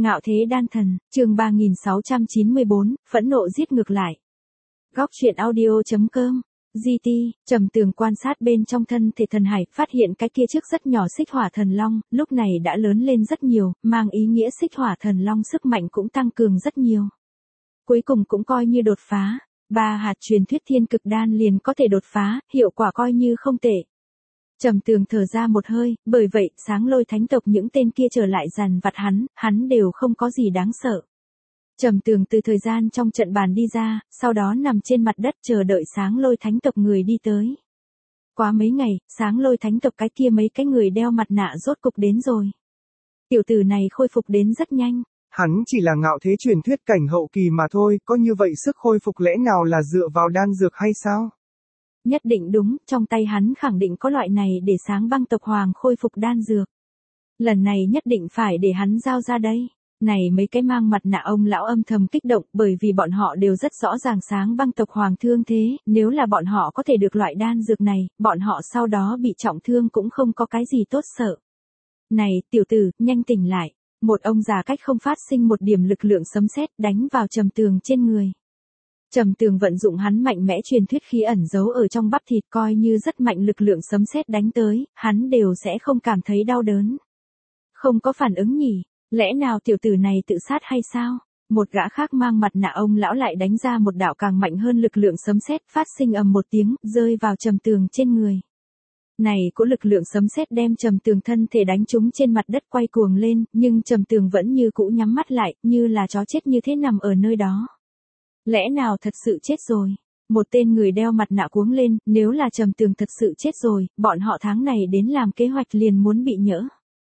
Ngạo thế đan thần, chương 3694, phẫn nộ giết ngược lại. Góc truyện audio.com. GT, Trầm Tường quan sát bên trong thân thể thần hải, phát hiện cái kia trước rất nhỏ xích hỏa thần long, lúc này đã lớn lên rất nhiều, mang ý nghĩa xích hỏa thần long sức mạnh cũng tăng cường rất nhiều. Cuối cùng cũng coi như đột phá, 3 hạt truyền thuyết thiên cực đan liền có thể đột phá, hiệu quả coi như không tệ. Trầm Tường thở ra một hơi, bởi vậy, sáng lôi thánh tộc những tên kia trở lại dằn vặt hắn đều không có gì đáng sợ. Trầm Tường từ thời gian trong trận bàn đi ra, sau đó nằm trên mặt đất chờ đợi sáng lôi thánh tộc người đi tới. Quá mấy ngày, sáng lôi thánh tộc cái kia mấy cái người đeo mặt nạ rốt cục đến rồi. Tiểu tử này khôi phục đến rất nhanh. Hắn chỉ là ngạo thế truyền thuyết cảnh hậu kỳ mà thôi, có như vậy sức khôi phục lẽ nào là dựa vào đan dược hay sao? Nhất định đúng, trong tay hắn khẳng định có loại này để sáng băng tộc hoàng khôi phục đan dược. Lần này nhất định phải để hắn giao ra đây. Này mấy cái mang mặt nạ ông lão âm thầm kích động bởi vì bọn họ đều rất rõ ràng sáng băng tộc hoàng thương thế, nếu là bọn họ có thể được loại đan dược này, bọn họ sau đó bị trọng thương cũng không có cái gì tốt sợ. Này, tiểu tử, nhanh tỉnh lại. Một ông già cách không phát sinh một điểm lực lượng sấm sét đánh vào Trầm Tường trên người. Trầm Tường vận dụng hắn mạnh mẽ truyền thuyết khí ẩn giấu ở trong bắp thịt, coi như rất mạnh lực lượng sấm sét đánh tới, hắn đều sẽ không cảm thấy đau đớn. Không có phản ứng nhỉ, lẽ nào tiểu tử này tự sát hay sao? Một gã khác mang mặt nạ ông lão lại đánh ra một đạo càng mạnh hơn lực lượng sấm sét, phát sinh ầm một tiếng, rơi vào Trầm Tường trên người. Này có lực lượng sấm sét đem Trầm Tường thân thể đánh trúng trên mặt đất quay cuồng lên, nhưng Trầm Tường vẫn như cũ nhắm mắt lại, như là chó chết như thế nằm ở nơi đó. Lẽ nào thật sự chết rồi? Một tên người đeo mặt nạ cuống lên, nếu là Trầm Tường thật sự chết rồi, bọn họ tháng này đến làm kế hoạch liền muốn bị nhỡ.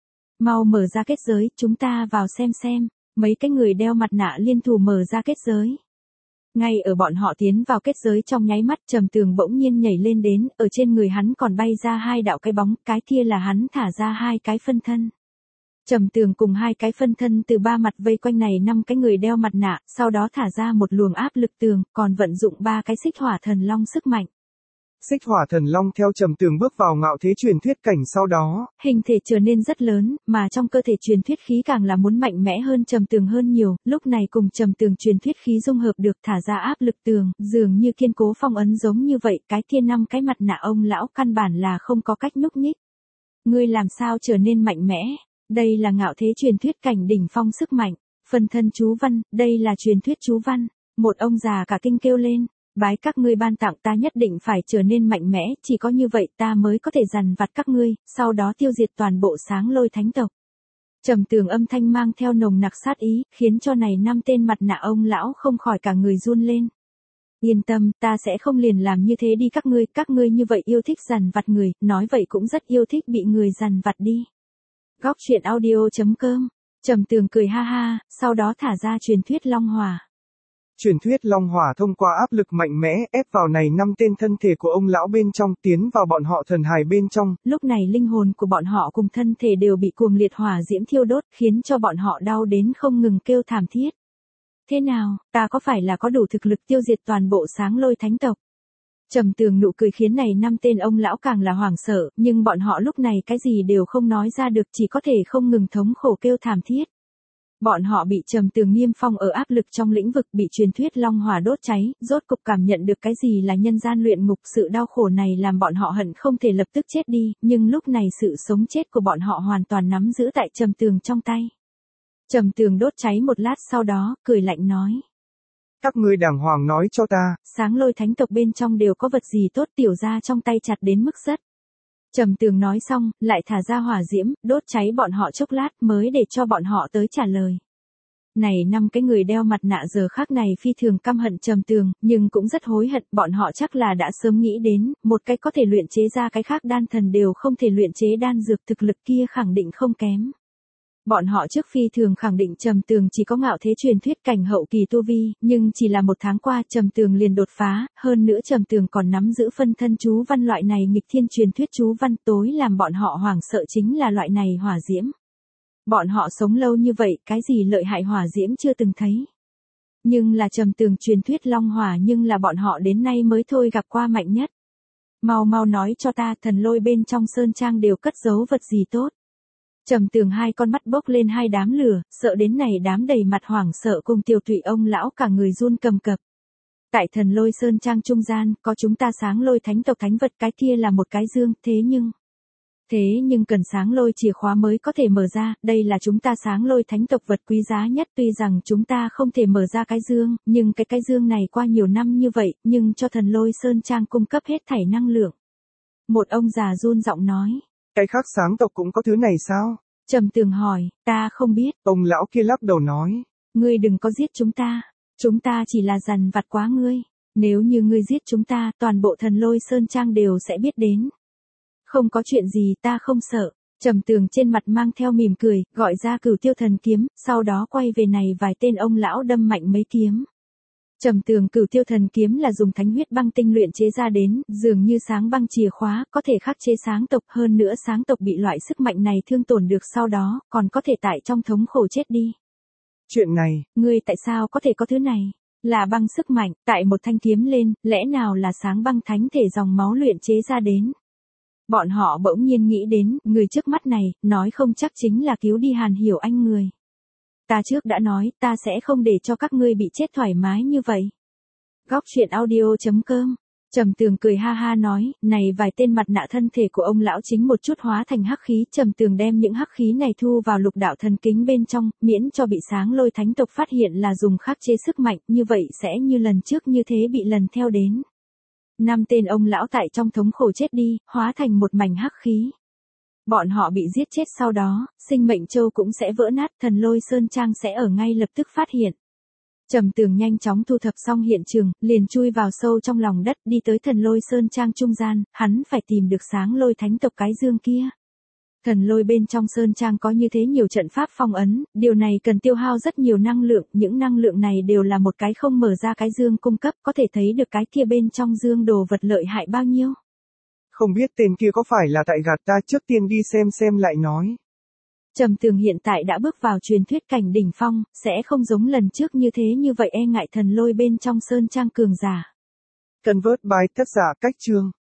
Mau mở ra kết giới, chúng ta vào xem. Mấy cái người đeo mặt nạ liên thủ mở ra kết giới. Ngay ở bọn họ tiến vào kết giới trong nháy mắt, Trầm Tường bỗng nhiên nhảy lên đến, ở trên người hắn còn bay ra 2 đạo cái bóng, cái kia là hắn thả ra 2 cái phân thân. Trầm Tường cùng 2 cái phân thân từ 3 mặt vây quanh này 5 cái người đeo mặt nạ, sau đó thả ra một luồng áp lực tường, còn vận dụng 3 cái xích hỏa thần long sức mạnh. Xích hỏa thần long theo Trầm Tường bước vào ngạo thế truyền thuyết cảnh sau đó, hình thể trở nên rất lớn, mà trong cơ thể truyền thuyết khí càng là muốn mạnh mẽ hơn Trầm Tường hơn nhiều, lúc này cùng Trầm Tường truyền thuyết khí dung hợp được thả ra áp lực tường, dường như kiên cố phong ấn giống như vậy, cái kia 5 cái mặt nạ ông lão căn bản là không có cách nhúc nhích. Ngươi làm sao trở nên mạnh mẽ? Đây là ngạo thế truyền thuyết cảnh đỉnh phong sức mạnh, phân thân chú văn, đây là truyền thuyết chú văn. Một ông già cả kinh kêu lên, bái các ngươi ban tặng, ta nhất định phải trở nên mạnh mẽ, chỉ có như vậy ta mới có thể dằn vặt các ngươi, sau đó tiêu diệt toàn bộ sáng lôi thánh tộc. Trầm Tường âm thanh mang theo nồng nặc sát ý, khiến cho này 5 tên mặt nạ ông lão không khỏi cả người run lên. Yên tâm, ta sẽ không liền làm như thế đi, các ngươi như vậy yêu thích dằn vặt người, nói vậy cũng rất yêu thích bị người dằn vặt đi. Góc truyện audio.com. Trầm Tường cười ha ha, sau đó thả ra truyền thuyết long hỏa. Truyền thuyết long hỏa thông qua áp lực mạnh mẽ ép vào này 5 tên thân thể của ông lão bên trong, tiến vào bọn họ thần hài bên trong. Lúc này linh hồn của bọn họ cùng thân thể đều bị cuồng liệt hỏa diễm thiêu đốt, khiến cho bọn họ đau đến không ngừng kêu thảm thiết. Thế nào, ta có phải là có đủ thực lực tiêu diệt toàn bộ sáng lôi thánh tộc? Trầm Tường nụ cười khiến này 5 tên ông lão càng là hoảng sợ, nhưng bọn họ lúc này cái gì đều không nói ra được, chỉ có thể không ngừng thống khổ kêu thảm thiết. Bọn họ bị Trầm Tường niêm phong ở áp lực trong lĩnh vực, bị truyền thuyết long hỏa đốt cháy, rốt cục cảm nhận được cái gì là nhân gian luyện ngục, sự đau khổ này làm bọn họ hận không thể lập tức chết đi, nhưng lúc này sự sống chết của bọn họ hoàn toàn nắm giữ tại Trầm Tường trong tay. Trầm Tường đốt cháy một lát sau đó, cười lạnh nói. Các ngươi đàng hoàng nói cho ta. Sáng lôi thánh tộc bên trong đều có vật gì tốt, tiểu ra trong tay chặt đến mức rất. Trầm Tường nói xong, lại thả ra hỏa diễm, đốt cháy bọn họ chốc lát mới để cho bọn họ tới trả lời. Này 5 cái người đeo mặt nạ giờ khác này phi thường căm hận Trầm Tường, nhưng cũng rất hối hận, bọn họ chắc là đã sớm nghĩ đến, một cái có thể luyện chế ra cái khác đan thần đều không thể luyện chế đan dược, thực lực kia khẳng định không kém. Bọn họ trước phi thường khẳng định Trầm Tường chỉ có ngạo thế truyền thuyết cảnh hậu kỳ tu vi, nhưng chỉ là 1 tháng qua Trầm Tường liền đột phá, hơn nữa Trầm Tường còn nắm giữ phân thân chú văn loại này nghịch thiên truyền thuyết chú văn, tối làm bọn họ hoảng sợ chính là loại này hỏa diễm. Bọn họ sống lâu như vậy, cái gì lợi hại hỏa diễm chưa từng thấy. Nhưng là Trầm Tường truyền thuyết long hỏa, nhưng là bọn họ đến nay mới thôi gặp qua mạnh nhất. Mau nói cho ta, thần lôi bên trong sơn trang đều cất giấu vật gì tốt. Trầm Tường hai con mắt bốc lên hai đám lửa, sợ đến này đám đầy mặt hoảng sợ cùng Tiêu Thụy ông lão cả người run cầm cập. Tại Thần Lôi Sơn Trang trung gian, có chúng ta sáng lôi thánh tộc thánh vật, cái kia là một cái dương, thế nhưng cần sáng lôi chìa khóa mới có thể mở ra, đây là chúng ta sáng lôi thánh tộc vật quý giá nhất, tuy rằng chúng ta không thể mở ra cái dương, nhưng cái dương này qua nhiều năm như vậy, nhưng cho Thần Lôi Sơn Trang cung cấp hết thảy năng lượng. Một ông già run giọng nói. Cái khác sáng tộc cũng có thứ này sao? Trầm Tường hỏi, ta không biết. Ông lão kia lắc đầu nói. Ngươi đừng có giết chúng ta chỉ là dằn vặt quá ngươi. Nếu như ngươi giết chúng ta, toàn bộ Thần Lôi Sơn Trang đều sẽ biết đến. Không có chuyện gì, ta không sợ. Trầm Tường trên mặt mang theo mỉm cười, gọi ra Cửu Tiêu Thần kiếm, sau đó quay về này vài tên ông lão đâm mạnh mấy kiếm. Trầm Tường Cửu Tiêu Thần kiếm là dùng thánh huyết băng tinh luyện chế ra đến, dường như sáng băng chìa khóa, có thể khắc chế sáng tộc, hơn nữa sáng tộc bị loại sức mạnh này thương tổn được sau đó, còn có thể tại trong thống khổ chết đi. Chuyện này, Ngươi tại sao có thể có thứ này? Là băng sức mạnh, tại một thanh kiếm lên, lẽ nào là sáng băng thánh thể dòng máu luyện chế ra đến? Bọn họ bỗng nhiên nghĩ đến, người trước mắt này, nói không chắc chính là cứu đi Hàn Hiểu Anh người. Ta trước đã nói, ta sẽ không để cho các ngươi bị chết thoải mái như vậy. Góc truyện audio.com. Trầm Tường cười ha ha nói, này vài tên mặt nạ thân thể của ông lão chính một chút hóa thành hắc khí, Trầm Tường đem những hắc khí này thu vào lục đạo thần kính bên trong, miễn cho bị sáng lôi thánh tộc phát hiện là dùng khắc chế sức mạnh, như vậy sẽ như lần trước như thế bị lần theo đến. 5 tên ông lão tại trong thống khổ chết đi, hóa thành một mảnh hắc khí. Bọn họ bị giết chết sau đó, sinh mệnh châu cũng sẽ vỡ nát, Thần Lôi Sơn Trang sẽ ở ngay lập tức phát hiện. Trầm Tường nhanh chóng thu thập xong hiện trường, liền chui vào sâu trong lòng đất, đi tới Thần Lôi Sơn Trang trung gian, hắn phải tìm được sáng lôi thánh tộc cái dương kia. Thần lôi bên trong Sơn Trang có như thế nhiều trận pháp phong ấn, điều này cần tiêu hao rất nhiều năng lượng, những năng lượng này đều là một cái không mở ra cái dương cung cấp, có thể thấy được cái kia bên trong dương đồ vật lợi hại bao nhiêu. Không biết tên kia có phải là tại gạt ta, trước tiên đi xem lại nói. Trầm Tường hiện tại đã bước vào truyền thuyết cảnh đỉnh phong, sẽ không giống lần trước như thế như vậy e ngại thần lôi bên trong Sơn Trang cường giả. Convert by tác giả Cách Chương.